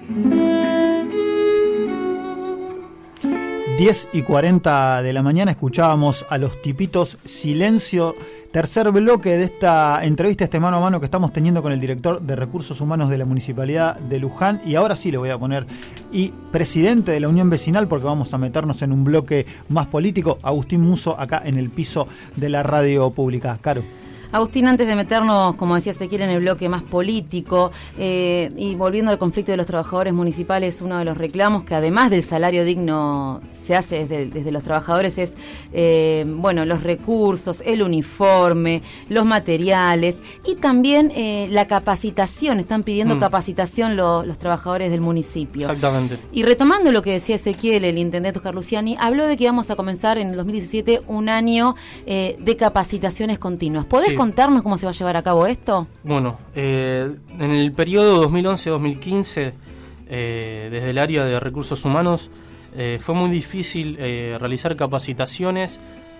10:40 de la mañana escuchábamos a Los Tipitos, Silencio, tercer bloque de esta entrevista, este mano a mano que estamos teniendo con el director de Recursos Humanos de la Municipalidad de Luján. Y ahora sí le voy a poner, y presidente de la Unión Vecinal, porque vamos a meternos en un bloque más político, Agustín Musso, acá en el piso de la radio pública. Caro. Agustín, antes de meternos, como decía Ezequiel, en el bloque más político, y volviendo al conflicto de los trabajadores municipales, uno de los reclamos que además del salario digno se hace desde los trabajadores es, los recursos, el uniforme, los materiales y también la capacitación. Están pidiendo capacitación los trabajadores del municipio. Exactamente. Y retomando lo que decía Ezequiel, el intendente Oscar Luciani, habló de que íbamos a comenzar en el 2017 un año de capacitaciones continuas. ¿Podés contarnos cómo se va a llevar a cabo esto? Bueno, en el periodo 2011-2015, desde el área de recursos humanos, fue muy difícil realizar capacitaciones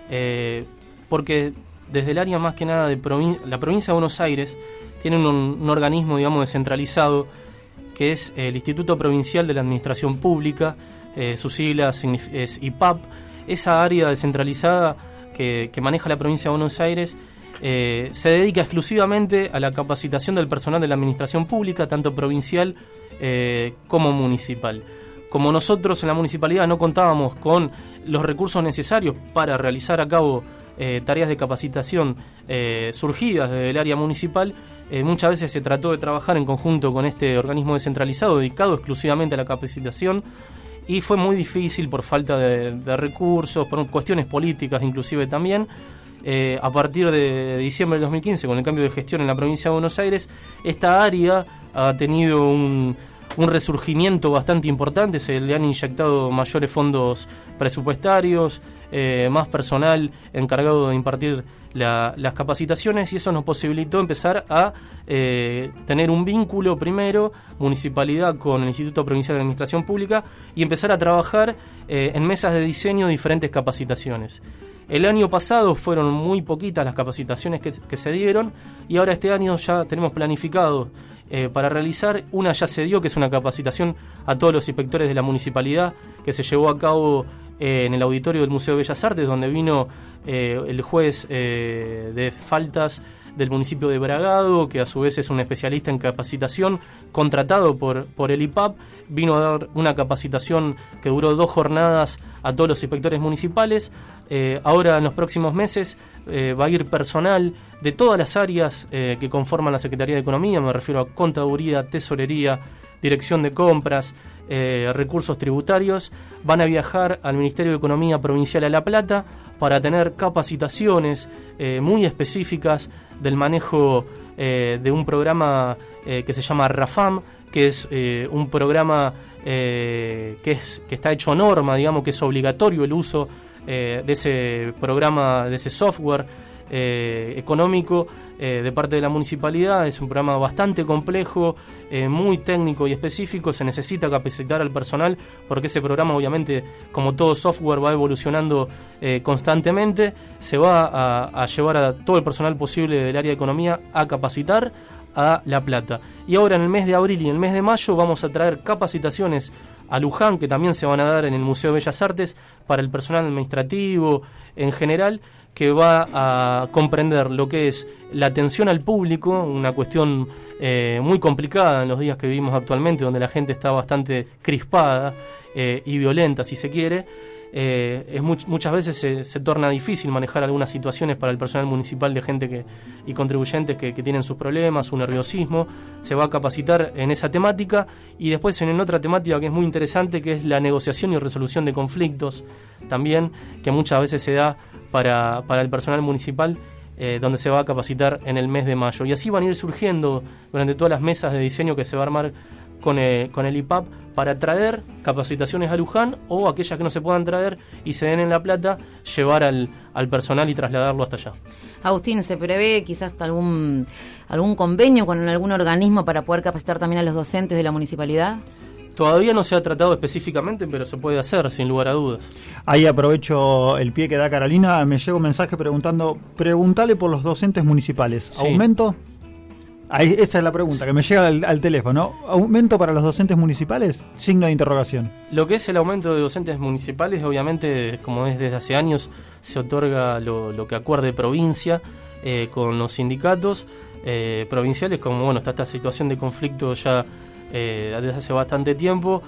porque desde el área más que nada de la provincia de Buenos Aires tiene un organismo, digamos, descentralizado, que es el Instituto Provincial de la Administración Pública, sus siglas es IPAP. Esa área descentralizada que maneja la provincia de Buenos Aires se dedica exclusivamente a la capacitación del personal de la administración pública, tanto provincial como municipal. Como nosotros en la municipalidad no contábamos con los recursos necesarios para realizar a cabo tareas de capacitación surgidas del área municipal, muchas veces se trató de trabajar en conjunto con este organismo descentralizado dedicado exclusivamente a la capacitación, y fue muy difícil por falta de recursos, por cuestiones políticas inclusive también. A partir de diciembre del 2015, con el cambio de gestión en la provincia de Buenos Aires, esta área ha tenido un resurgimiento bastante importante. Se le han inyectado mayores fondos presupuestarios, más personal encargado de impartir las capacitaciones, y eso nos posibilitó empezar a tener un vínculo primero, municipalidad con el Instituto Provincial de Administración Pública, y empezar a trabajar en mesas de diseño de diferentes capacitaciones. El año pasado fueron muy poquitas las capacitaciones que se dieron, y ahora este año ya tenemos planificado para realizar. Una ya se dio, que es una capacitación a todos los inspectores de la municipalidad, que se llevó a cabo en el auditorio del Museo de Bellas Artes, donde vino el juez de faltas del municipio de Bragado, que a su vez es un especialista en capacitación, contratado por el IPAP. Vino a dar una capacitación que duró 2 jornadas a todos los inspectores municipales. Ahora en los próximos meses va a ir personal de todas las áreas que conforman la Secretaría de Economía. Me refiero a Contaduría, Tesorería, Dirección de Compras, recursos tributarios. Van a viajar al Ministerio de Economía Provincial a La Plata para tener capacitaciones muy específicas del manejo de un programa que se llama RAFAM, que es un programa que está hecho norma, digamos, que es obligatorio el uso de ese programa, de ese software económico de parte de la municipalidad. Es un programa bastante complejo, muy técnico y específico. Se necesita capacitar al personal porque ese programa, obviamente, como todo software, va evolucionando constantemente. Se va a llevar a todo el personal posible del área de economía a capacitar a La Plata. Y ahora en el mes de abril y en el mes de mayo vamos a traer capacitaciones a Luján, que también se van a dar en el Museo de Bellas Artes, para el personal administrativo en general, que va a comprender lo que es la atención al público, una cuestión muy complicada en los días que vivimos actualmente, donde la gente está bastante crispada y violenta, si se quiere. Muchas veces se torna difícil manejar algunas situaciones para el personal municipal de gente y contribuyentes que tienen sus problemas, su nerviosismo. Se va a capacitar en esa temática, y después en otra temática que es muy interesante, que es la negociación y resolución de conflictos, también, que muchas veces se da para el personal municipal, donde se va a capacitar en el mes de mayo. Y así van a ir surgiendo durante todas las mesas de diseño que se va a armar con el IPAP para traer capacitaciones a Luján, o aquellas que no se puedan traer y se den en La Plata, llevar al personal y trasladarlo hasta allá. Agustín, ¿se prevé quizás algún convenio con algún organismo para poder capacitar también a los docentes de la municipalidad? Todavía no se ha tratado específicamente, pero se puede hacer, sin lugar a dudas. Ahí aprovecho el pie que da Carolina. Me llegó un mensaje preguntale por los docentes municipales. Sí. ¿Aumento? Esa es la pregunta que me llega al teléfono. ¿Aumento para los docentes municipales? Signo de interrogación. Lo que es el aumento de docentes municipales, obviamente, como es desde hace años, se otorga lo que acuerde provincia con los sindicatos provinciales. Como bueno, está esta situación de conflicto ya desde hace bastante tiempo,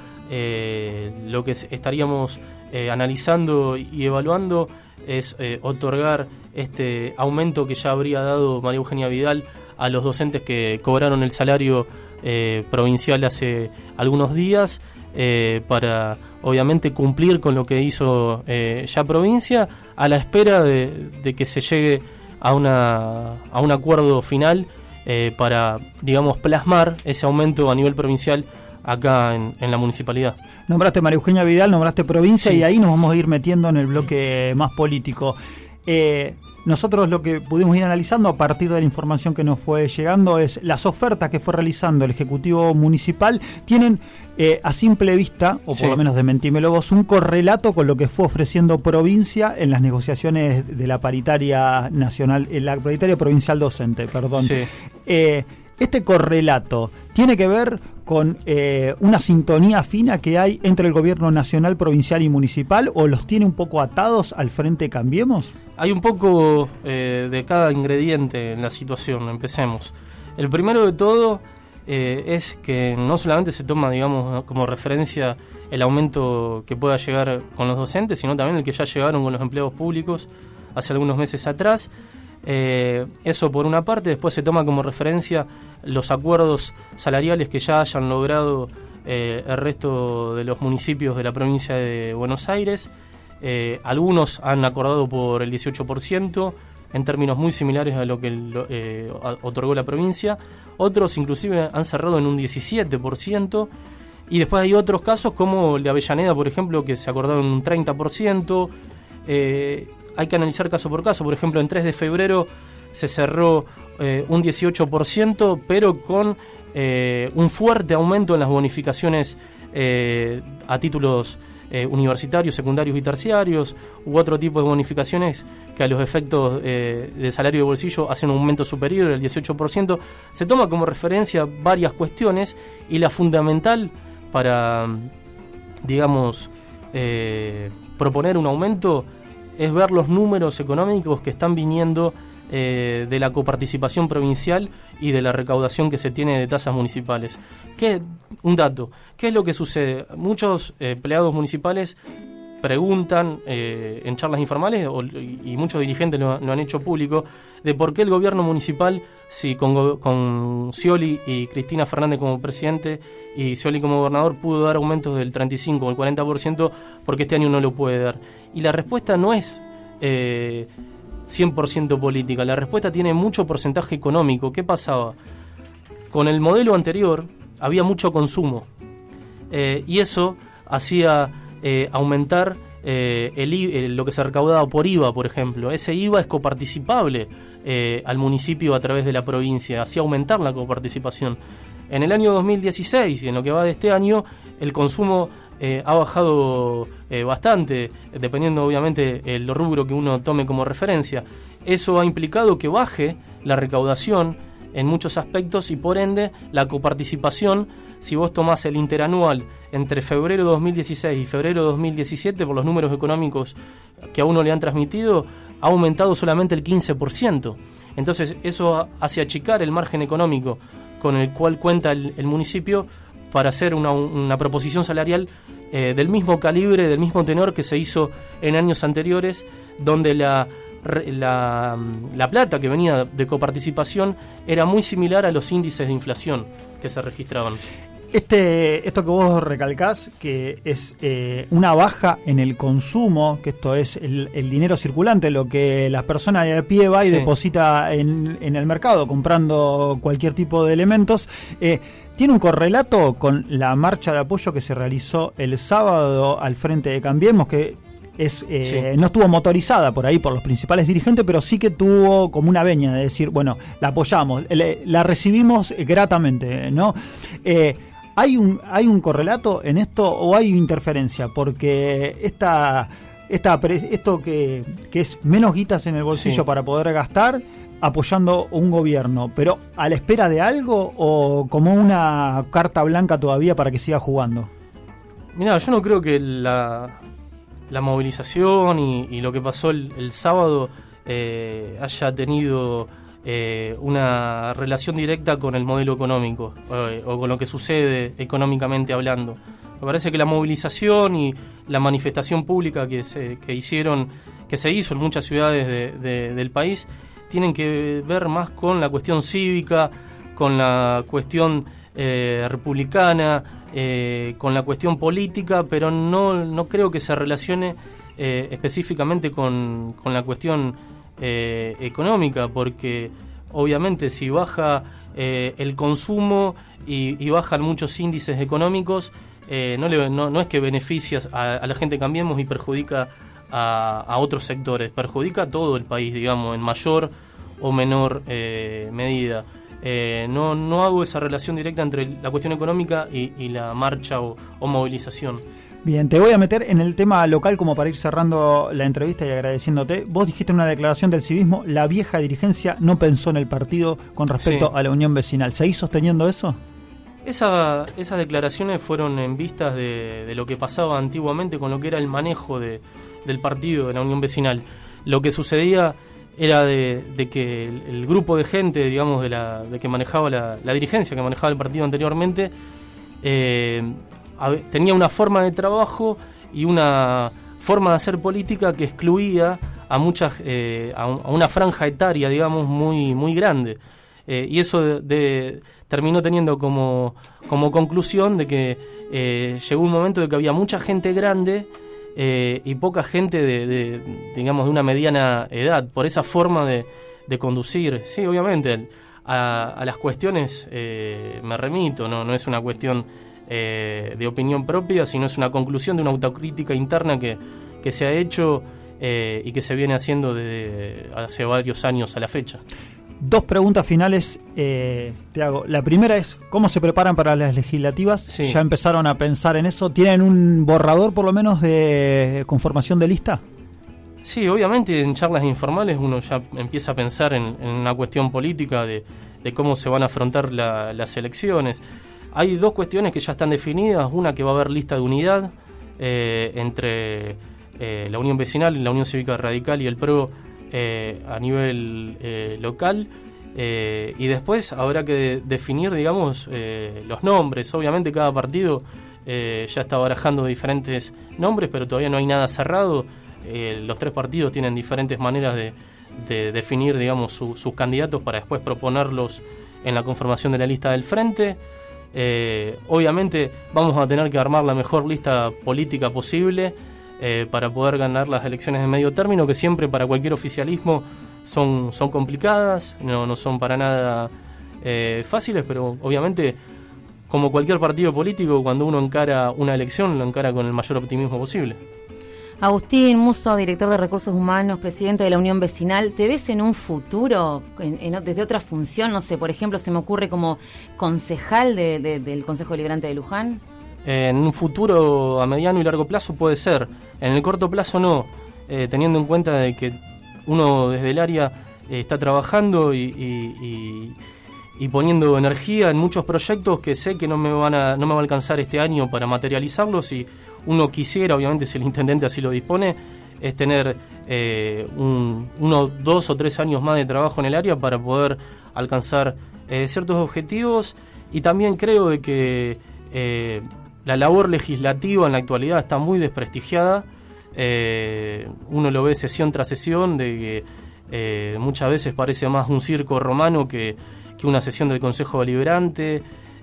lo que estaríamos analizando y evaluando es otorgar este aumento que ya habría dado María Eugenia Vidal a los docentes que cobraron el salario provincial hace algunos días, para obviamente cumplir con lo que hizo ya provincia, a la espera de que se llegue a un acuerdo final para, digamos, plasmar ese aumento a nivel provincial acá en la municipalidad. Nombraste María Eugenia Vidal, nombraste provincia, sí. Y ahí nos vamos a ir metiendo en el bloque más político. Nosotros lo que pudimos ir analizando a partir de la información que nos fue llegando es las ofertas que fue realizando el Ejecutivo Municipal tienen a simple vista, o por sí. lo menos desmentímelo vos, un correlato con lo que fue ofreciendo provincia en las negociaciones de la paritaria nacional, la paritaria provincial docente, perdón. Sí. Este correlato tiene que ver con una sintonía fina que hay entre el gobierno nacional, provincial y municipal, o los tiene un poco atados al Frente Cambiemos. Hay un poco de cada ingrediente en la situación. Empecemos. El primero de todo es que no solamente se toma, digamos, como referencia el aumento que pueda llegar con los docentes, sino también el que ya llegaron con los empleados públicos hace algunos meses atrás. Eso por una parte. Después se toma como referencia los acuerdos salariales que ya hayan logrado el resto de los municipios de la provincia de Buenos Aires. Algunos han acordado por el 18%, en términos muy similares a lo que otorgó la provincia. Otros inclusive han cerrado en un 17%. Y después hay otros casos como el de Avellaneda, por ejemplo, que se acordaron en un 30%. Hay que analizar caso por caso. Por ejemplo, en 3 de febrero se cerró un 18%, pero con un fuerte aumento en las bonificaciones a títulos universitarios, secundarios y terciarios, u otro tipo de bonificaciones que a los efectos de salario de bolsillo hacen un aumento superior al 18%. Se toma como referencia varias cuestiones, y la fundamental para, digamos, proponer un aumento es ver los números económicos que están viniendo de la coparticipación provincial y de la recaudación que se tiene de tasas municipales. Un dato, ¿qué es lo que sucede? Muchos empleados municipales preguntan en charlas informales, y muchos dirigentes lo han hecho público, de por qué el gobierno municipal, si con Scioli y Cristina Fernández como presidente y Scioli como gobernador, pudo dar aumentos del 35 o el 40%, porque este año no lo puede dar. Y la respuesta no es 100% política, la respuesta tiene mucho porcentaje económico. ¿Qué pasaba? Con el modelo anterior había mucho consumo, y eso hacía aumentar lo que se recaudaba por IVA, por ejemplo. Ese IVA es coparticipable al municipio a través de la provincia, hacía aumentar la coparticipación. En el año 2016 y en lo que va de este año, el consumo ha bajado bastante, dependiendo obviamente el rubro que uno tome como referencia. Eso ha implicado que baje la recaudación en muchos aspectos, y por ende la coparticipación, si vos tomás el interanual entre febrero de 2016 y febrero de 2017, por los números económicos que a uno le han transmitido, ha aumentado solamente el 15%. Entonces eso hace achicar el margen económico con el cual cuenta el municipio para hacer una proposición salarial del mismo calibre, del mismo tenor que se hizo en años anteriores, donde la plata que venía de coparticipación era muy similar a los índices de inflación que se registraban. Esto que vos recalcás, que es una baja en el consumo, que esto es el dinero circulante, lo que la persona de a pie va y deposita en el mercado comprando cualquier tipo de elementos, tiene un correlato con la marcha de apoyo que se realizó el sábado al Frente de Cambiemos, que no estuvo motorizada por ahí por los principales dirigentes, pero sí que tuvo como una veña de decir, bueno, la apoyamos, la recibimos gratamente, ¿no? ¿Hay un correlato en esto o hay interferencia? Porque esto que es menos guitas en el bolsillo para poder gastar, apoyando un gobierno, pero ¿a la espera de algo o como una carta blanca todavía para que siga jugando? Mirá, yo no creo que la movilización y lo que pasó el sábado haya tenido una relación directa con el modelo económico o con lo que sucede económicamente hablando. Me parece que la movilización y la manifestación pública que se hizo en muchas ciudades del país tienen que ver más con la cuestión cívica, con la cuestión republicana, con la cuestión política, pero no creo que se relacione específicamente con la cuestión económica, porque obviamente si baja el consumo y bajan muchos índices económicos, no es que beneficia a la gente Cambiemos y perjudica a otros sectores, perjudica a todo el país, digamos, en mayor o menor medida. No hago esa relación directa entre la cuestión económica y la marcha o movilización. Bien, te voy a meter en el tema local como para ir cerrando la entrevista y agradeciénode. Vos dijiste en una declaración del civismo, la vieja dirigencia no pensó en el partido con respecto a la unión vecinal. ¿Seguís sosteniendo eso? Esas declaraciones fueron en vistas de lo que pasaba antiguamente con lo que era el manejo del partido, de la unión vecinal. Lo que sucedía era de que el grupo de gente, digamos, de que manejaba la dirigencia, que manejaba el partido anteriormente, tenía una forma de trabajo y una forma de hacer política que excluía a una franja etaria, digamos, muy, muy grande. Y eso terminó teniendo como conclusión de que llegó un momento de que había mucha gente grande y poca gente digamos, de una mediana edad, por esa forma de conducir. Sí, obviamente, a las cuestiones me remito, no es una cuestión de opinión propia, sino es una conclusión de una autocrítica interna que se ha hecho y que se viene haciendo desde hace varios años a la fecha. Dos preguntas finales te hago. La primera es, ¿cómo se preparan para las legislativas? Sí. ¿Ya empezaron a pensar en eso? ¿Tienen un borrador por lo menos de conformación de lista? Sí, obviamente en charlas informales uno ya empieza a pensar en una cuestión política de cómo se van a afrontar las elecciones. Hay dos cuestiones que ya están definidas. Una, que va a haber lista de unidad entre la Unión Vecinal, la Unión Cívica Radical y el PRO a nivel local, y después habrá que definir, digamos, los nombres. Obviamente cada partido ya está barajando diferentes nombres, pero todavía no hay nada cerrado. Los tres partidos tienen diferentes maneras de definir, digamos, sus candidatos para después proponerlos en la conformación de la lista del frente. Obviamente vamos a tener que armar la mejor lista política posible para poder ganar las elecciones de medio término, que siempre para cualquier oficialismo son complicadas, no son para nada fáciles, pero obviamente, como cualquier partido político, cuando uno encara una elección, lo encara con el mayor optimismo posible. Agustín Musso, director de Recursos Humanos, presidente de la Unión Vecinal, ¿te ves en un futuro, desde otra función? No sé, por ejemplo, se me ocurre como concejal del Consejo Deliberante de Luján. En un futuro a mediano y largo plazo puede ser, en el corto plazo no, teniendo en cuenta de que uno desde el área está trabajando y poniendo energía en muchos proyectos que sé que no me va a alcanzar este año para materializarlos, y uno quisiera, obviamente si el intendente así lo dispone, es tener 1, 2 o 3 años más de trabajo en el área para poder alcanzar ciertos objetivos. Y también creo de que la labor legislativa en la actualidad está muy desprestigiada. Uno lo ve sesión tras sesión, de que muchas veces parece más un circo romano que una sesión del Consejo Deliberante.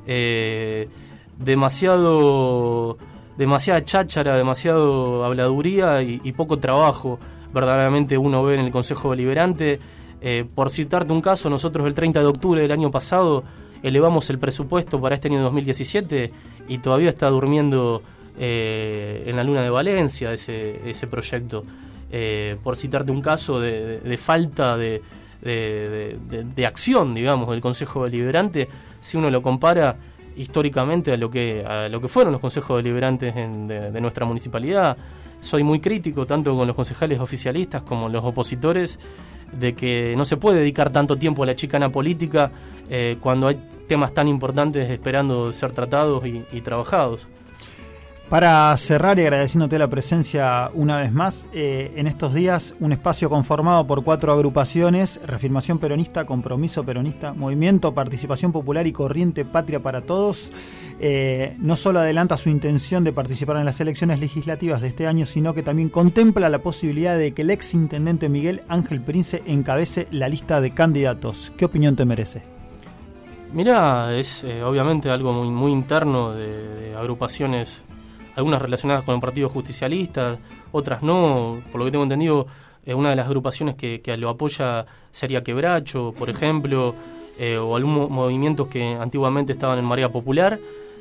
Demasiada cháchara, demasiado habladuría y poco trabajo verdaderamente uno ve en el Consejo Deliberante. Por citarte un caso, nosotros el 30 de octubre del año pasado elevamos el presupuesto para este año 2017 y todavía está durmiendo en la luna de Valencia ese proyecto. Por citarte un caso de falta de acción, digamos, del Consejo Deliberante, si uno lo compara históricamente a lo que fueron los consejos deliberantes de nuestra municipalidad. Soy muy crítico tanto con los concejales oficialistas como los opositores de que no se puede dedicar tanto tiempo a la chicana política cuando hay temas tan importantes esperando ser tratados y trabajados. Para cerrar y agradeciéndote la presencia una vez más, en estos días un espacio conformado por 4 agrupaciones: Reafirmación Peronista, Compromiso Peronista, Movimiento Participación Popular y Corriente Patria para Todos, no solo adelanta su intención de participar en las elecciones legislativas de este año, sino que también contempla la posibilidad de que el ex intendente Miguel Ángel Prince encabece la lista de candidatos. ¿Qué opinión te merece? Mirá, es obviamente algo muy, muy interno de agrupaciones, algunas relacionadas con el Partido Justicialista, otras no. Por lo que tengo entendido, una de las agrupaciones que lo apoya sería Quebracho, por ejemplo, o algunos movimientos que antiguamente estaban en Marea Popular.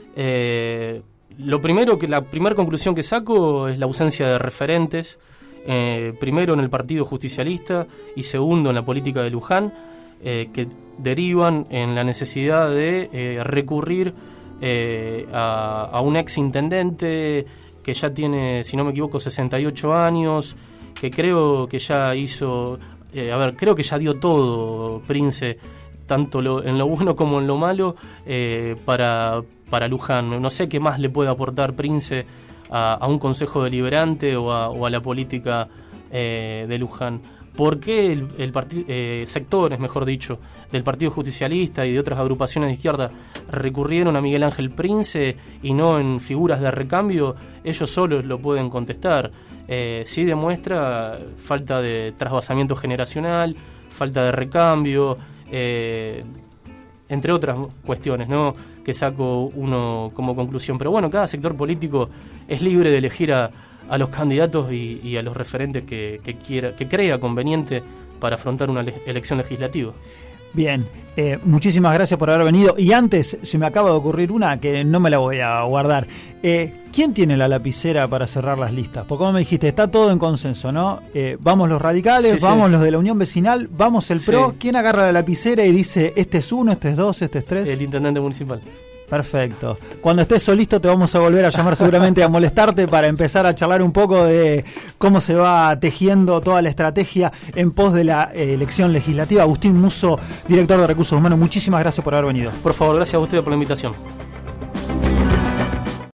La primera conclusión que saco es la ausencia de referentes, primero en el Partido Justicialista y segundo en la política de Luján, que derivan en la necesidad de recurrir a un ex intendente que ya tiene, si no me equivoco, 68 años, que creo que ya hizo, creo que ya dio todo Prince, tanto en lo bueno como en lo malo, para Luján. No sé qué más le puede aportar Prince a un consejo deliberante o a la política de Luján. ¿Por qué sectores, mejor dicho, del Partido Justicialista y de otras agrupaciones de izquierda recurrieron a Miguel Ángel Prince y no en figuras de recambio? Ellos solos lo pueden contestar. Sí demuestra falta de trasvasamiento generacional, falta de recambio, entre otras cuestiones, ¿no?, que saco uno como conclusión. Pero bueno, cada sector político es libre de elegir a los candidatos y a los referentes que crea conveniente para afrontar una elección legislativa. Bien, muchísimas gracias por haber venido. Y antes, se me acaba de ocurrir una que no me la voy a guardar. ¿Quién tiene la lapicera para cerrar las listas? Porque como me dijiste, está todo en consenso, ¿no? Vamos los radicales, vamos los de la Unión Vecinal, vamos el PRO. ¿Quién agarra la lapicera y dice, este es 1, este es 2, este es 3? El intendente municipal. Perfecto. Cuando estés solito te vamos a volver a llamar seguramente a molestarte para empezar a charlar un poco de cómo se va tejiendo toda la estrategia en pos de la elección legislativa. Agustín Musso, director de Recursos Humanos, muchísimas gracias por haber venido. Por favor, gracias a ustedes por la invitación.